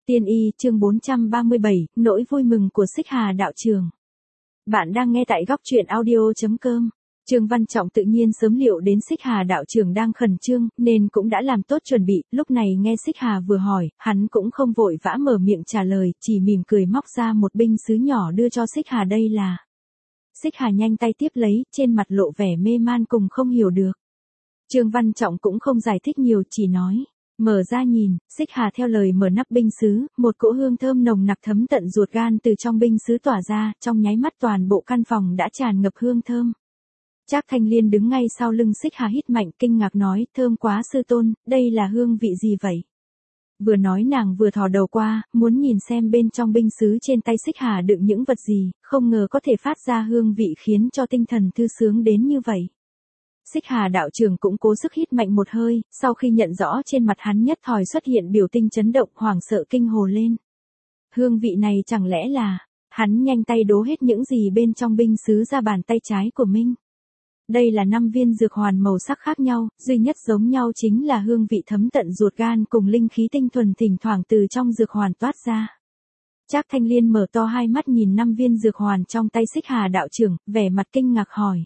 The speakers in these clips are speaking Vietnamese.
Tiên y chương 437, nỗi vui mừng của Xích Hà đạo trường. Bạn đang nghe tại góc truyện audio.com. Trương Văn Trọng tự nhiên sớm liệu đến Xích Hà đạo trường đang khẩn trương, nên cũng đã làm tốt chuẩn bị, lúc này nghe Xích Hà vừa hỏi, hắn cũng không vội vã mở miệng trả lời, chỉ mỉm cười móc ra một binh sứ nhỏ đưa cho Xích Hà đây là. Xích Hà nhanh tay tiếp lấy, trên mặt lộ vẻ mê man cùng không hiểu được. Trương Văn Trọng cũng không giải thích nhiều, chỉ nói. Mở ra nhìn, Xích Hà theo lời mở nắp binh sứ, một cỗ hương thơm nồng nặc thấm tận ruột gan từ trong binh sứ tỏa ra, trong nháy mắt toàn bộ căn phòng đã tràn ngập hương thơm. Trác Thanh Liên đứng ngay sau lưng Xích Hà hít mạnh kinh ngạc nói, thơm quá sư tôn, đây là hương vị gì vậy? Vừa nói nàng vừa thò đầu qua, muốn nhìn xem bên trong binh sứ trên tay Xích Hà đựng những vật gì, không ngờ có thể phát ra hương vị khiến cho tinh thần thư sướng đến như vậy. Xích Hà đạo trường cũng cố sức hít mạnh một hơi, sau khi nhận rõ trên mặt hắn nhất thời xuất hiện biểu tình chấn động hoảng sợ kinh hồ lên. Hương vị này chẳng lẽ là, hắn nhanh tay đố hết những gì bên trong binh sứ ra bàn tay trái của mình. Đây là 5 viên dược hoàn màu sắc khác nhau, duy nhất giống nhau chính là hương vị thấm tận ruột gan cùng linh khí tinh thuần thỉnh thoảng từ trong dược hoàn toát ra. Trác Thanh Liên mở to hai mắt nhìn 5 viên dược hoàn trong tay Xích Hà đạo trưởng, vẻ mặt kinh ngạc hỏi.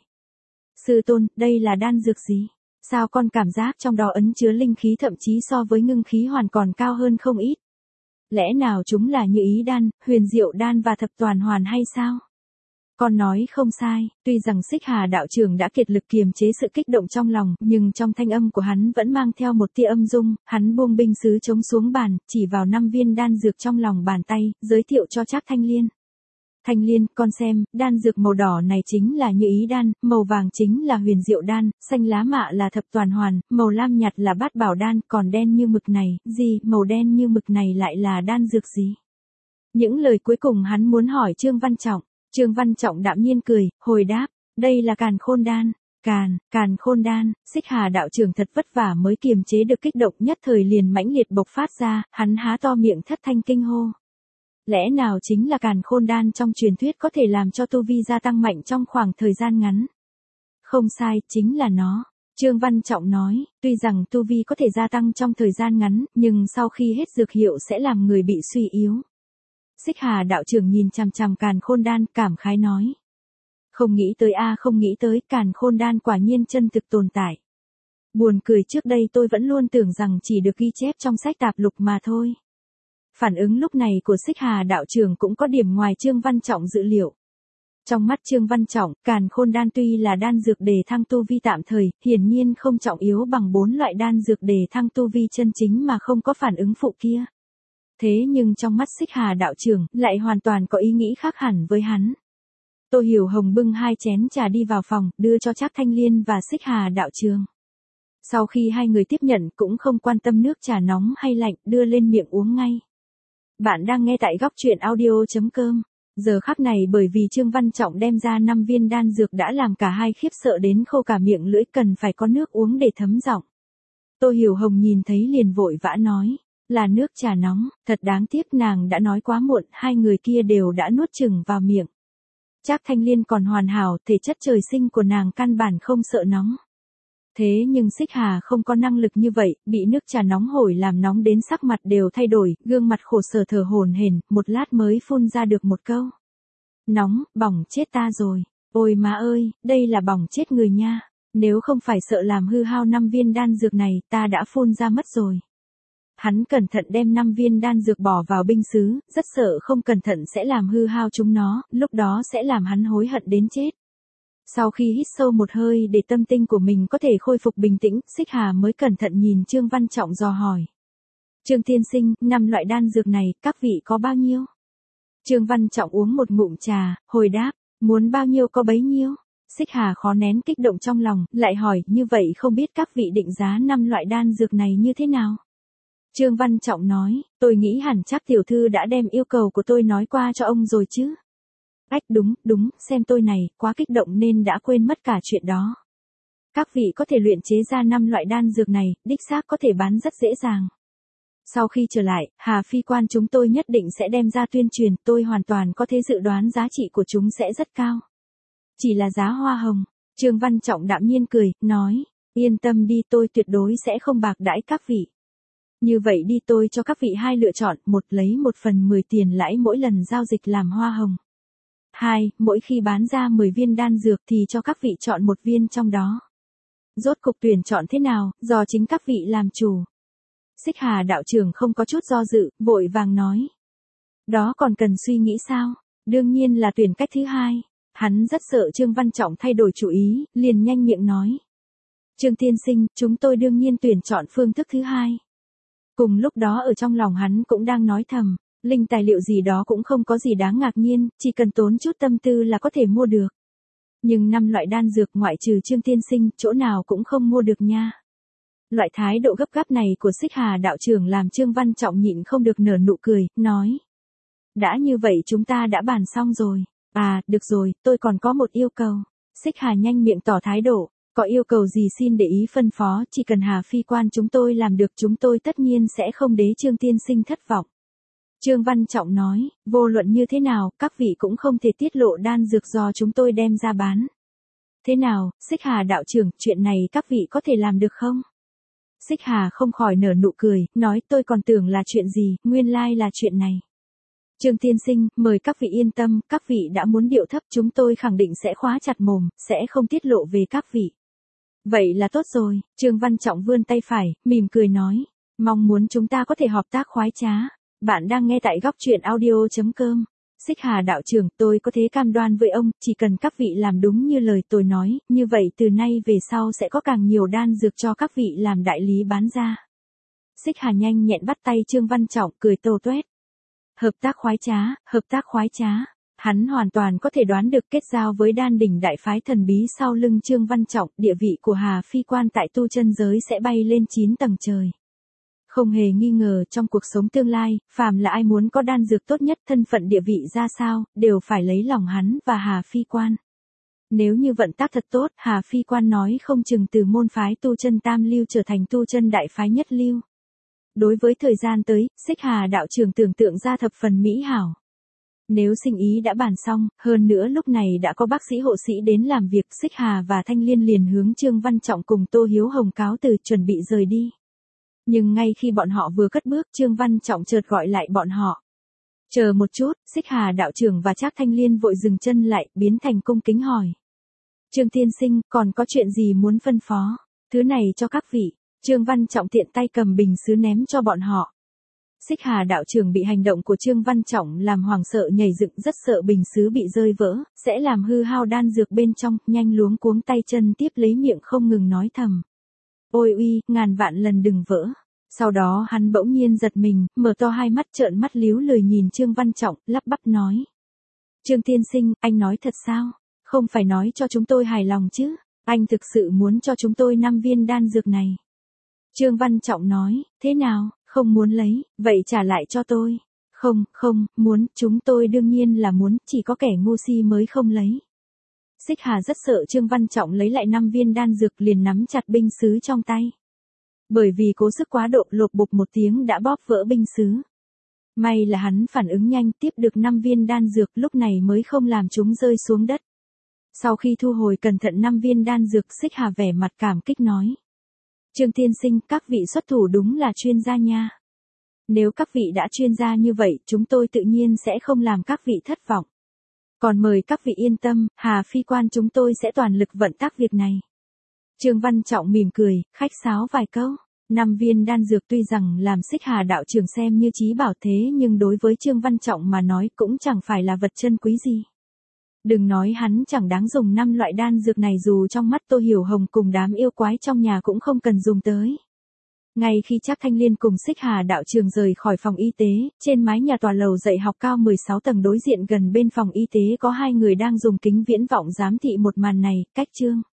Sư tôn, đây là đan dược gì? Sao con cảm giác trong đó ẩn chứa linh khí thậm chí so với ngưng khí hoàn còn cao hơn không ít? Lẽ nào chúng là Như Ý đan, Huyền Diệu đan và Thập Toàn hoàn hay sao? Con nói không sai, tuy rằng Xích Hà đạo trưởng đã kiệt lực kiềm chế sự kích động trong lòng, nhưng trong thanh âm của hắn vẫn mang theo một tia âm dung, hắn buông binh sứ trống xuống bàn, chỉ vào 5 viên đan dược trong lòng bàn tay, giới thiệu cho Trác Thanh Liên. Thanh Liên, con xem, đan dược màu đỏ này chính là Như Ý đan, màu vàng chính là Huyền Diệu đan, xanh lá mạ là Thập Toàn hoàn, màu lam nhạt là Bát Bảo đan, còn đen như mực này, màu đen như mực này lại là đan dược gì? Những lời cuối cùng hắn muốn hỏi Trương Văn Trọng. Trương Văn Trọng đạm nhiên cười, hồi đáp, đây là Càn Khôn đan. Càn Khôn đan. Xích Hà đạo trưởng thật vất vả mới kiềm chế được kích động, nhất thời liền mãnh liệt bộc phát ra, hắn há to miệng thất thanh kinh hô. Lẽ nào chính là Càn Khôn đan trong truyền thuyết có thể làm cho tu vi gia tăng mạnh trong khoảng thời gian ngắn? Không sai, chính là nó. Trương Văn Trọng nói, tuy rằng tu vi có thể gia tăng trong thời gian ngắn, nhưng sau khi hết dược hiệu sẽ làm người bị suy yếu. Xích Hà đạo trưởng nhìn chằm chằm Càn Khôn đan, cảm khái nói. Không nghĩ tới không nghĩ tới, Càn Khôn đan quả nhiên chân thực tồn tại. Buồn cười, trước đây tôi vẫn luôn tưởng rằng chỉ được ghi chép trong sách tạp lục mà thôi. Phản ứng lúc này của Xích Hà đạo trưởng cũng có điểm ngoài Trương Văn Trọng dự liệu. Trong mắt Trương Văn Trọng, Càn Khôn đan tuy là đan dược đề thăng tu vi tạm thời, hiển nhiên không trọng yếu bằng 4 loại đan dược đề thăng tu vi chân chính mà không có phản ứng phụ kia. Thế nhưng trong mắt Xích Hà đạo trưởng lại hoàn toàn có ý nghĩ khác hẳn với hắn. Tô Hiểu Hồng bưng 2 chén trà đi vào phòng, đưa cho Trác Thanh Liên và Xích Hà đạo trưởng. Sau khi hai người tiếp nhận cũng không quan tâm nước trà nóng hay lạnh, đưa lên miệng uống ngay. Bạn đang nghe tại góc truyện audio.com. Giờ khắc này bởi vì Trương Văn Trọng đem ra 5 viên đan dược đã làm cả hai khiếp sợ đến khô cả miệng lưỡi, cần phải có nước uống để thấm giọng. Tô Hiểu Hồng nhìn thấy liền vội vã nói. Là nước trà nóng, thật đáng tiếc nàng đã nói quá muộn, hai người kia đều đã nuốt chửng vào miệng. Trác Thanh Liên còn hoàn hảo, thể chất trời sinh của nàng căn bản không sợ nóng. Thế nhưng Xích Hà không có năng lực như vậy, bị nước trà nóng hổi làm nóng đến sắc mặt đều thay đổi, gương mặt khổ sở thở hổn hển, một lát mới phun ra được một câu. Nóng, bỏng chết ta rồi. Ôi má ơi, đây là bỏng chết người nha. Nếu không phải sợ làm hư hao 5 viên đan dược này, ta đã phun ra mất rồi. Hắn cẩn thận đem 5 viên đan dược bỏ vào binh sứ, rất sợ không cẩn thận sẽ làm hư hao chúng nó, lúc đó sẽ làm hắn hối hận đến chết. Sau khi hít sâu một hơi để tâm tinh của mình có thể khôi phục bình tĩnh, Xích Hà mới cẩn thận nhìn Trương Văn Trọng dò hỏi. Trương tiên sinh, 5 loại đan dược này, các vị có bao nhiêu? Trương Văn Trọng uống một ngụm trà, hồi đáp, muốn bao nhiêu có bấy nhiêu. Xích Hà khó nén kích động trong lòng, lại hỏi, như vậy không biết các vị định giá 5 loại đan dược này như thế nào? Trương Văn Trọng nói, tôi nghĩ hẳn chắc tiểu thư đã đem yêu cầu của tôi nói qua cho ông rồi chứ. Ách đúng, xem tôi này, quá kích động nên đã quên mất cả chuyện đó. Các vị có thể luyện chế ra 5 loại đan dược này, đích xác có thể bán rất dễ dàng. Sau khi trở lại, Hà Phi quan chúng tôi nhất định sẽ đem ra tuyên truyền, tôi hoàn toàn có thể dự đoán giá trị của chúng sẽ rất cao. Chỉ là giá hoa hồng. Trương Văn Trọng đạm nhiên cười, nói, yên tâm đi, tôi tuyệt đối sẽ không bạc đãi các vị. Như vậy đi, tôi cho các vị hai lựa chọn, một lấy 1/10 tiền lãi mỗi lần giao dịch làm hoa hồng. 2, mỗi khi bán ra 10 viên đan dược thì cho các vị chọn một viên trong đó. Rốt cục tuyển chọn thế nào, do chính các vị làm chủ. Xích Hà đạo trưởng không có chút do dự, vội vàng nói. Đó còn cần suy nghĩ sao? Đương nhiên là tuyển cách thứ hai. Hắn rất sợ Trương Văn Trọng thay đổi chủ ý, liền nhanh miệng nói. Trương tiên sinh, chúng tôi đương nhiên tuyển chọn phương thức thứ hai. Cùng lúc đó ở trong lòng hắn cũng đang nói thầm, linh tài liệu gì đó cũng không có gì đáng ngạc nhiên, chỉ cần tốn chút tâm tư là có thể mua được. Nhưng 5 loại đan dược ngoại trừ Trương tiên sinh, chỗ nào cũng không mua được nha. Loại thái độ gấp gáp này của Xích Hà đạo trưởng làm Trương Văn Trọng nhịn không được nở nụ cười, nói. Đã như vậy chúng ta đã bàn xong rồi. À, được rồi, tôi còn có một yêu cầu. Xích Hà nhanh miệng tỏ thái độ, có yêu cầu gì xin để ý phân phó, chỉ cần Hà phi quan chúng tôi làm được chúng tôi tất nhiên sẽ không để Trương tiên sinh thất vọng. Trương Văn Trọng nói, vô luận như thế nào, các vị cũng không thể tiết lộ đan dược do chúng tôi đem ra bán. Thế nào, Xích Hà đạo trưởng, chuyện này các vị có thể làm được không? Xích Hà không khỏi nở nụ cười, nói tôi còn tưởng là chuyện gì, nguyên lai là chuyện này. Trương tiên sinh, mời các vị yên tâm, các vị đã muốn điệu thấp chúng tôi khẳng định sẽ khóa chặt mồm, sẽ không tiết lộ về các vị. Vậy là tốt rồi, Trương Văn Trọng vươn tay phải, mỉm cười nói, mong muốn chúng ta có thể hợp tác khoái trá. Bạn đang nghe tại góc truyện audio.com. Xích Hà đạo trưởng, tôi có thể cam đoan với ông, chỉ cần các vị làm đúng như lời tôi nói, như vậy từ nay về sau sẽ có càng nhiều đan dược cho các vị làm đại lý bán ra. Xích Hà nhanh nhẹn bắt tay Trương Văn Trọng, cười tô toét. Hợp tác khoái trá, hợp tác khoái trá. Hắn hoàn toàn có thể đoán được kết giao với đan đỉnh đại phái thần bí sau lưng Trương Văn Trọng, địa vị của Hà phi quan tại tu chân giới sẽ bay lên 9 tầng trời. Không hề nghi ngờ trong cuộc sống tương lai, phàm là ai muốn có đan dược tốt nhất, thân phận địa vị ra sao, đều phải lấy lòng hắn và Hà phi quan. Nếu như vận tác thật tốt, Hà phi quan nói không chừng từ môn phái tu chân tam lưu trở thành tu chân đại phái nhất lưu. Đối với thời gian tới, Xích Hà đạo trưởng tưởng tượng ra thập phần mỹ hảo. Nếu sinh ý đã bàn xong, hơn nữa lúc này đã có bác sĩ hộ sĩ đến làm việc, Xích Hà và Thanh Liên liền hướng Trương Văn Trọng cùng Tô Hiếu Hồng cáo từ chuẩn bị rời đi. Nhưng ngay khi bọn họ vừa cất bước, Trương Văn Trọng chợt gọi lại bọn họ. Chờ một chút, Xích Hà đạo trưởng và Trác Thanh Liên vội dừng chân lại, biến thành cung kính hỏi. Trương tiên sinh, còn có chuyện gì muốn phân phó? Thứ này cho các vị. Trương Văn Trọng tiện tay cầm bình sứ ném cho bọn họ. Xích Hà đạo trưởng bị hành động của Trương Văn Trọng làm hoảng sợ nhảy dựng, rất sợ bình sứ bị rơi vỡ, sẽ làm hư hao đan dược bên trong, nhanh luống cuống tay chân tiếp lấy miệng không ngừng nói thầm. Ôi uy, ngàn vạn lần đừng vỡ. Sau đó hắn bỗng nhiên giật mình, mở to hai mắt trợn mắt líu lười nhìn Trương Văn Trọng, lắp bắp nói. Trương tiên sinh, anh nói thật sao? Không phải nói cho chúng tôi hài lòng chứ? Anh thực sự muốn cho chúng tôi 5 viên đan dược này. Trương Văn Trọng nói, thế nào, không muốn lấy, vậy trả lại cho tôi. Không, muốn, chúng tôi đương nhiên là muốn, chỉ có kẻ ngu si mới không lấy. Xích Hà rất sợ Trương Văn Trọng lấy lại 5 viên đan dược liền nắm chặt binh sứ trong tay. Bởi vì cố sức quá độ, lột bột một tiếng đã bóp vỡ binh sứ. May là hắn phản ứng nhanh, tiếp được 5 viên đan dược, lúc này mới không làm chúng rơi xuống đất. Sau khi thu hồi cẩn thận 5 viên đan dược, Xích Hà vẻ mặt cảm kích nói. Trương tiên sinh, các vị xuất thủ đúng là chuyên gia nha. Nếu các vị đã chuyên gia như vậy, chúng tôi tự nhiên sẽ không làm các vị thất vọng. Còn mời các vị yên tâm, Hà phi quan chúng tôi sẽ toàn lực vận tác việc này. Trương Văn Trọng mỉm cười, khách sáo vài câu. 5 viên đan dược tuy rằng làm Xích Hà đạo trưởng xem như trí bảo thế, nhưng đối với Trương Văn Trọng mà nói cũng chẳng phải là vật chân quý gì. Đừng nói hắn chẳng đáng dùng 5 loại đan dược này, dù trong mắt Tô Hiểu Hồng cùng đám yêu quái trong nhà cũng không cần dùng tới. Ngay khi Trác Thanh Liên cùng Xích Hà đạo trưởng rời khỏi phòng y tế, trên mái nhà tòa lầu dạy học cao 16 tầng đối diện gần bên phòng y tế có 2 người đang dùng kính viễn vọng giám thị một màn này, cách Trương